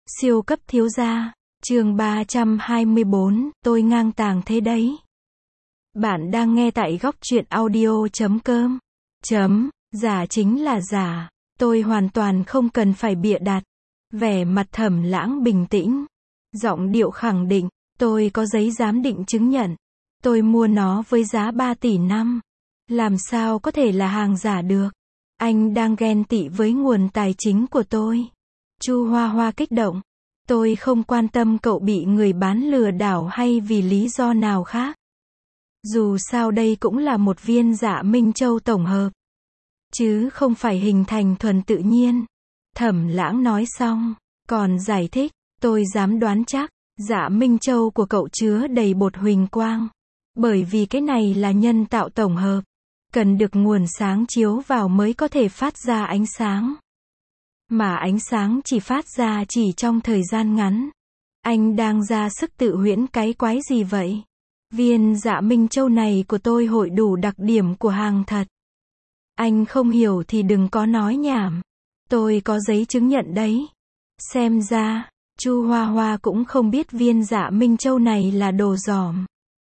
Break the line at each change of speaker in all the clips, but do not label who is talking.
Siêu cấp thiếu gia, chương 324, tôi ngang tàng thế đấy. Bạn đang nghe tại góc truyện audio.com. Giả chính là giả, tôi hoàn toàn không cần phải bịa đặt. Vẻ mặt Thẩm Lãng bình tĩnh, giọng điệu khẳng định, tôi có giấy giám định chứng nhận. Tôi mua nó với giá 3 tỷ năm. Làm sao có thể là hàng giả được? Anh đang ghen tị với nguồn tài chính của tôi. Chu Hoa Hoa kích động. Tôi không quan tâm cậu bị người bán lừa đảo hay vì lý do nào khác. Dù sao đây cũng là một viên Dạ Minh Châu tổng hợp, chứ không phải hình thành thuần tự nhiên. Thẩm Lãng nói xong, còn giải thích, tôi dám đoán chắc, Dạ Minh Châu của cậu chứa đầy bột huỳnh quang. Bởi vì cái này là nhân tạo tổng hợp, cần được nguồn sáng chiếu vào mới có thể phát ra ánh sáng. Mà ánh sáng chỉ phát ra chỉ trong thời gian ngắn. Anh đang ra sức tự huyễn cái quái gì vậy? Viên Dạ Minh Châu này của tôi hội đủ đặc điểm của hàng thật. Anh không hiểu thì đừng có nói nhảm. Tôi có giấy chứng nhận đấy. Xem ra, Chu Hoa Hoa cũng không biết viên Dạ Minh Châu này là đồ dỏm.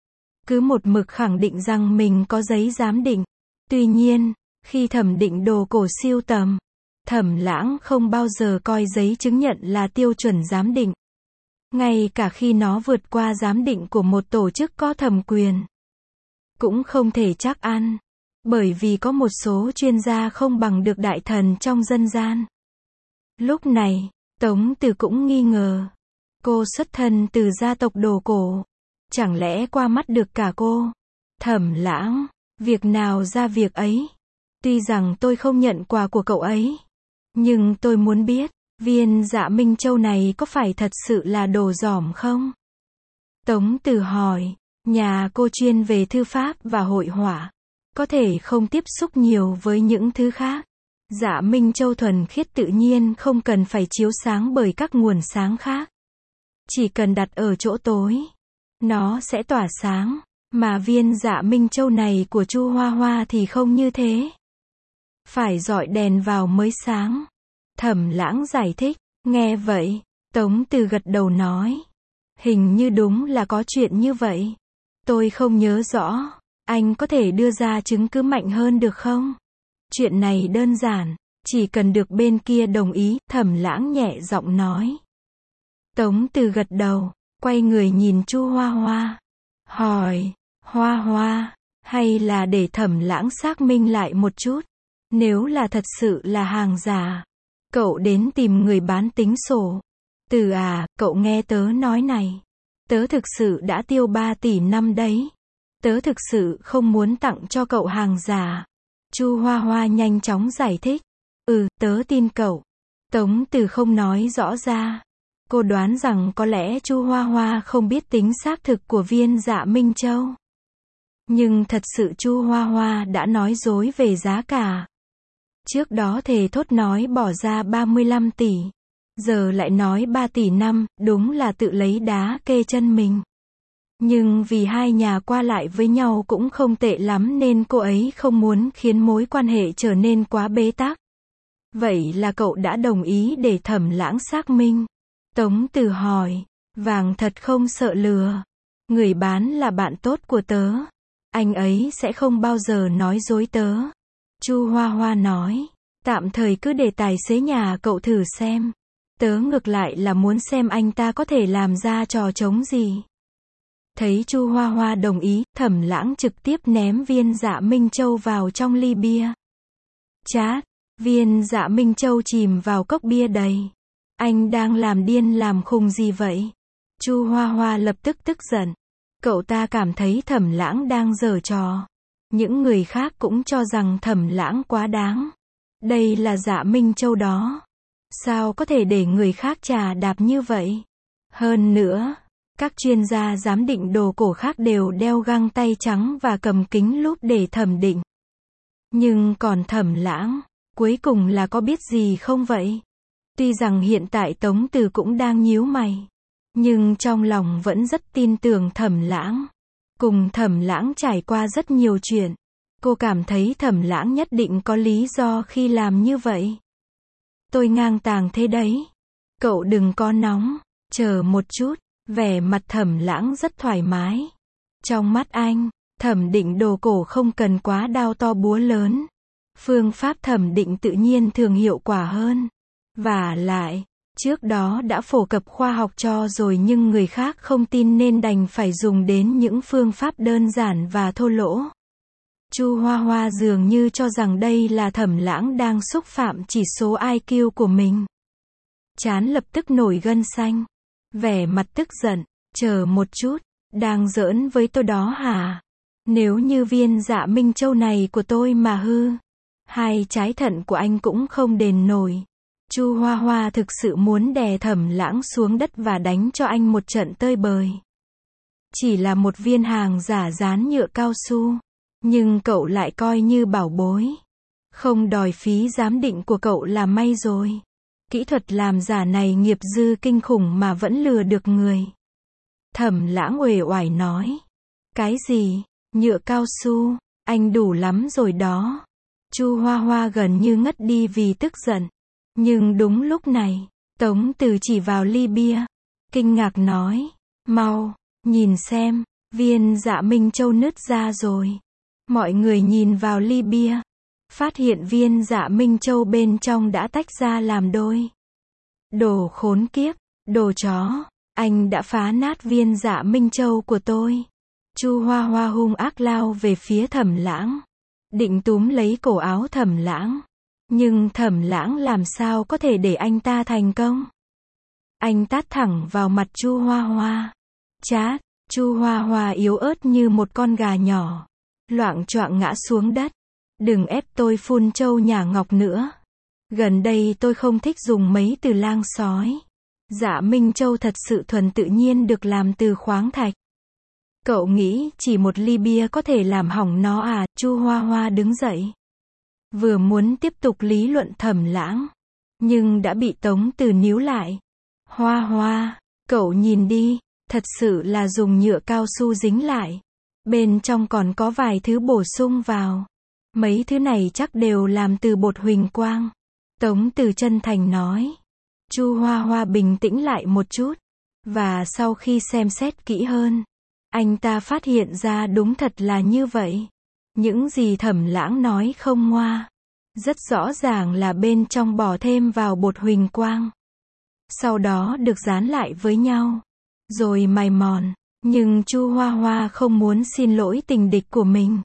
Cứ một mực khẳng định rằng mình có giấy giám định. Tuy nhiên, khi thẩm định đồ cổ sưu tầm, Thẩm Lãng không bao giờ coi giấy chứng nhận là tiêu chuẩn giám định. Ngay cả khi nó vượt qua giám định của một tổ chức có thẩm quyền, cũng không thể chắc ăn. Bởi vì có một số chuyên gia không bằng được đại thần trong dân gian. Lúc này, Tống Từ cũng nghi ngờ. Cô xuất thân từ gia tộc đồ cổ. Chẳng lẽ qua mắt được cả cô? Thẩm Lãng, việc nào ra việc ấy. Tuy rằng tôi không nhận quà của cậu ấy, nhưng tôi muốn biết, viên Dạ Minh Châu này có phải thật sự là đồ dỏm không? Tống Từ hỏi, nhà cô chuyên về thư pháp và hội họa, có thể không tiếp xúc nhiều với những thứ khác. Dạ Minh Châu thuần khiết tự nhiên không cần phải chiếu sáng bởi các nguồn sáng khác. Chỉ cần đặt ở chỗ tối, nó sẽ tỏa sáng. Mà viên Dạ Minh Châu này của Chu Hoa Hoa thì không như thế. Phải dọi đèn vào mới sáng. Thẩm Lãng giải thích. Nghe vậy, Tống Từ gật đầu nói, hình như đúng là có chuyện như vậy. Tôi không nhớ rõ. Anh có thể đưa ra chứng cứ mạnh hơn được không? Chuyện này đơn giản, chỉ cần được bên kia đồng ý. Thẩm Lãng nhẹ giọng nói. Tống Từ gật đầu, quay người nhìn Chu Hoa Hoa, hỏi, Hoa Hoa, hay là để Thẩm Lãng xác minh lại một chút. Nếu là thật sự là hàng giả, cậu đến tìm người bán tính sổ. Từ à, cậu nghe tớ nói này. Tớ thực sự đã tiêu 3 tỷ năm đấy. Tớ thực sự không muốn tặng cho cậu hàng giả. Chu Hoa Hoa nhanh chóng giải thích. Tớ tin cậu. Tống Từ không nói rõ ra. Cô đoán rằng có lẽ Chu Hoa Hoa không biết tính xác thực của viên Dạ Minh Châu. Nhưng thật sự Chu Hoa Hoa đã nói dối về giá cả. Trước đó thề thốt nói bỏ ra 35 tỷ. Giờ lại nói 3 tỷ năm, đúng là tự lấy đá kê chân mình. Nhưng vì hai nhà qua lại với nhau cũng không tệ lắm nên cô ấy không muốn khiến mối quan hệ trở nên quá bế tắc. Vậy là cậu đã đồng ý để Thẩm Lãng xác minh? Tống Từ hỏi, vàng thật không sợ lừa. Người bán là bạn tốt của tớ. Anh ấy sẽ không bao giờ nói dối tớ. Chu Hoa Hoa nói, tạm thời cứ để tài xế nhà cậu thử xem. Tớ ngược lại là muốn xem anh ta có thể làm ra trò trống gì. Thấy Chu Hoa Hoa đồng ý, Thẩm Lãng trực tiếp ném viên Dạ Minh Châu vào trong ly bia. Chát, viên Dạ Minh Châu chìm vào cốc bia đầy. Anh đang làm điên làm khùng gì vậy? Chu Hoa Hoa lập tức tức giận. Cậu ta cảm thấy Thẩm Lãng đang giở trò. Những người khác cũng cho rằng Thẩm Lãng quá đáng. Đây là Dạ Minh Châu đó. Sao có thể để người khác chà đạp như vậy? Hơn nữa, các chuyên gia giám định đồ cổ khác đều đeo găng tay trắng và cầm kính lúp để thẩm định. Nhưng còn Thẩm Lãng, cuối cùng là có biết gì không vậy? Tuy rằng hiện tại Tống Từ cũng đang nhíu mày, nhưng trong lòng vẫn rất tin tưởng Thẩm Lãng. Cùng Thẩm Lãng trải qua rất nhiều chuyện. Cô cảm thấy Thẩm Lãng nhất định có lý do khi làm như vậy. Tôi ngang tàng thế đấy. Cậu đừng có nóng, chờ một chút. Vẻ mặt Thẩm Lãng rất thoải mái. Trong mắt anh, thẩm định đồ cổ không cần quá đao to búa lớn. Phương pháp thẩm định tự nhiên thường hiệu quả hơn. Và lại, trước đó đã phổ cập khoa học cho rồi nhưng người khác không tin nên đành phải dùng đến những phương pháp đơn giản và thô lỗ. Chu Hoa Hoa dường như cho rằng đây là Thẩm Lãng đang xúc phạm chỉ số IQ của mình. Trán lập tức nổi gân xanh. Vẻ mặt tức giận, chờ một chút, đang giỡn với tôi đó hả? Nếu như viên Dạ Minh Châu này của tôi mà hư, 2 trái thận của anh cũng không đền nổi. Chu Hoa Hoa thực sự muốn đè Thẩm Lãng xuống đất và đánh cho anh một trận tơi bời. Chỉ là một viên hàng giả dán nhựa cao su, nhưng cậu lại coi như bảo bối. Không đòi phí giám định của cậu là may rồi. Kỹ thuật làm giả này nghiệp dư kinh khủng mà vẫn lừa được người. Thẩm Lãng uể oải nói. Cái gì? Nhựa cao su? Anh đủ lắm rồi đó. Chu Hoa Hoa gần như ngất đi vì tức giận. Nhưng đúng lúc này, Tống Từ chỉ vào ly bia. Kinh ngạc nói. Mau, nhìn xem, viên Dạ Minh Châu nứt ra rồi. Mọi người nhìn vào ly bia. Phát hiện viên Dạ Minh Châu bên trong đã tách ra làm đôi. Đồ khốn kiếp, đồ chó, anh đã phá nát viên Dạ Minh Châu của tôi. Chu Hoa Hoa hung ác lao về phía Thẩm Lãng, định túm lấy cổ áo Thẩm Lãng. Nhưng Thẩm Lãng làm sao có thể để anh ta thành công? Anh tát thẳng vào mặt Chu Hoa Hoa. Chát, Chu Hoa Hoa yếu ớt như một con gà nhỏ, loạng choạng ngã xuống đất. Đừng ép tôi phun trâu nhả ngọc nữa. Gần đây tôi không thích dùng mấy từ lang sói. Dạ Minh Châu thật sự thuần tự nhiên được làm từ khoáng thạch. Cậu nghĩ chỉ một ly bia có thể làm hỏng nó à? Chu Hoa Hoa đứng dậy. Vừa muốn tiếp tục lý luận Thẩm Lãng, nhưng đã bị Tống Từ níu lại. Hoa Hoa, cậu nhìn đi, thật sự là dùng nhựa cao su dính lại. Bên trong còn có vài thứ bổ sung vào. Mấy thứ này chắc đều làm từ bột huỳnh quang. Tống Từ chân thành nói. Chu Hoa Hoa bình tĩnh lại một chút. Và sau khi xem xét kỹ hơn, anh ta phát hiện ra đúng thật là như vậy. Những gì Thẩm Lãng nói không ngoa. Rất rõ ràng là bên trong bỏ thêm vào bột huỳnh quang. Sau đó được dán lại với nhau. Rồi mài mòn. Nhưng Chu Hoa Hoa không muốn xin lỗi tình địch của mình.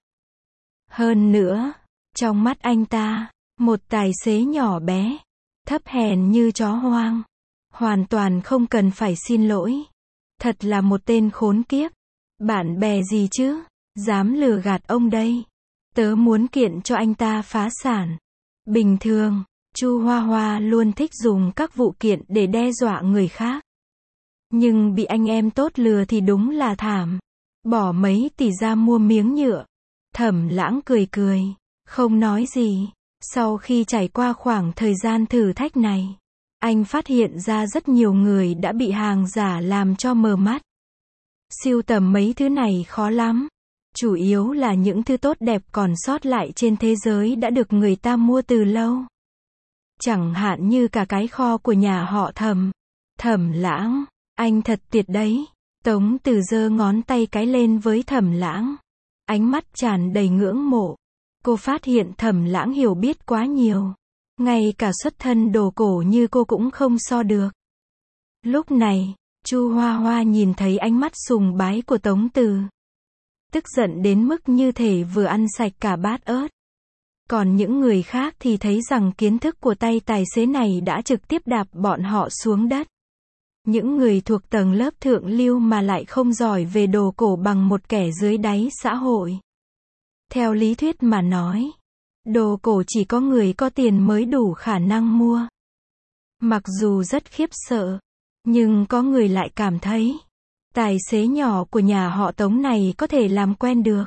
Hơn nữa, trong mắt anh ta, một tài xế nhỏ bé, thấp hèn như chó hoang, hoàn toàn không cần phải xin lỗi. Thật là một tên khốn kiếp. Bạn bè gì chứ, dám lừa gạt ông đây. Tớ muốn kiện cho anh ta phá sản. Bình thường, Chu Hoa Hoa luôn thích dùng các vụ kiện để đe dọa người khác. Nhưng bị anh em tốt lừa thì đúng là thảm. Bỏ mấy tỷ ra mua miếng nhựa. Thẩm Lãng cười cười, không nói gì. Sau khi trải qua khoảng thời gian thử thách này, anh phát hiện ra rất nhiều người đã bị hàng giả làm cho mờ mắt. Sưu tầm mấy thứ này khó lắm. Chủ yếu là những thứ tốt đẹp còn sót lại trên thế giới đã được người ta mua từ lâu. Chẳng hạn như cả cái kho của nhà họ Thẩm. Thẩm Lãng, anh thật tuyệt đấy. Tống Từ giơ ngón tay cái lên với Thẩm Lãng. Ánh mắt tràn đầy ngưỡng mộ. Cô phát hiện Thẩm Lãng hiểu biết quá nhiều. Ngay cả xuất thân đồ cổ như cô cũng không so được. Lúc này, Chu Hoa Hoa nhìn thấy ánh mắt sùng bái của Tống Từ. Tức giận đến mức như thể vừa ăn sạch cả bát ớt. Còn những người khác thì thấy rằng kiến thức của tay tài xế này đã trực tiếp đạp bọn họ xuống đất. Những người thuộc tầng lớp thượng lưu mà lại không giỏi về đồ cổ bằng một kẻ dưới đáy xã hội. Theo lý thuyết mà nói, đồ cổ chỉ có người có tiền mới đủ khả năng mua. Mặc dù rất khiếp sợ, nhưng có người lại cảm thấy, tài xế nhỏ của nhà họ Tống này có thể làm quen được.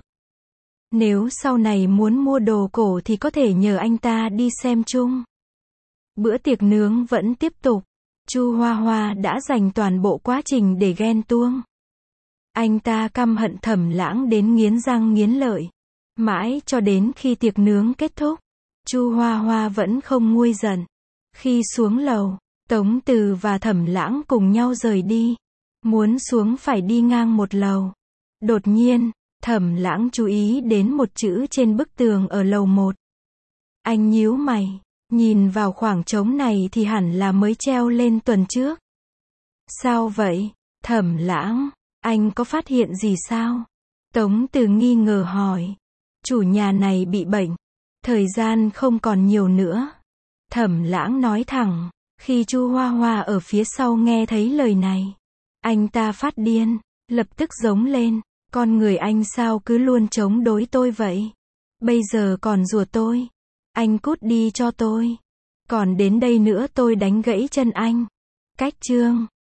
Nếu sau này muốn mua đồ cổ thì có thể nhờ anh ta đi xem chung. Bữa tiệc nướng vẫn tiếp tục. Chu Hoa Hoa đã dành toàn bộ quá trình để ghen tuông. Anh ta căm hận Thẩm Lãng đến nghiến răng nghiến lợi. Mãi cho đến khi tiệc nướng kết thúc, Chu Hoa Hoa vẫn không nguôi giận. Khi xuống lầu, Tống Từ và Thẩm Lãng cùng nhau rời đi. Muốn xuống phải đi ngang một lầu. Đột nhiên, Thẩm Lãng chú ý đến một chữ trên bức tường ở lầu 1. Anh nhíu mày, nhìn vào khoảng trống này thì hẳn là mới treo lên tuần trước. Sao vậy, Thẩm Lãng, anh có phát hiện gì sao? Tống Từ nghi ngờ hỏi. Chủ nhà này bị bệnh, thời gian không còn nhiều nữa. Thẩm Lãng nói thẳng. Khi Chu Hoa Hoa ở phía sau nghe thấy lời này, anh ta phát điên, lập tức giống lên. Con người anh sao cứ luôn chống đối tôi vậy? Bây giờ còn rủa tôi. Anh cút đi cho tôi. Còn đến đây nữa tôi đánh gãy chân anh. Cách chương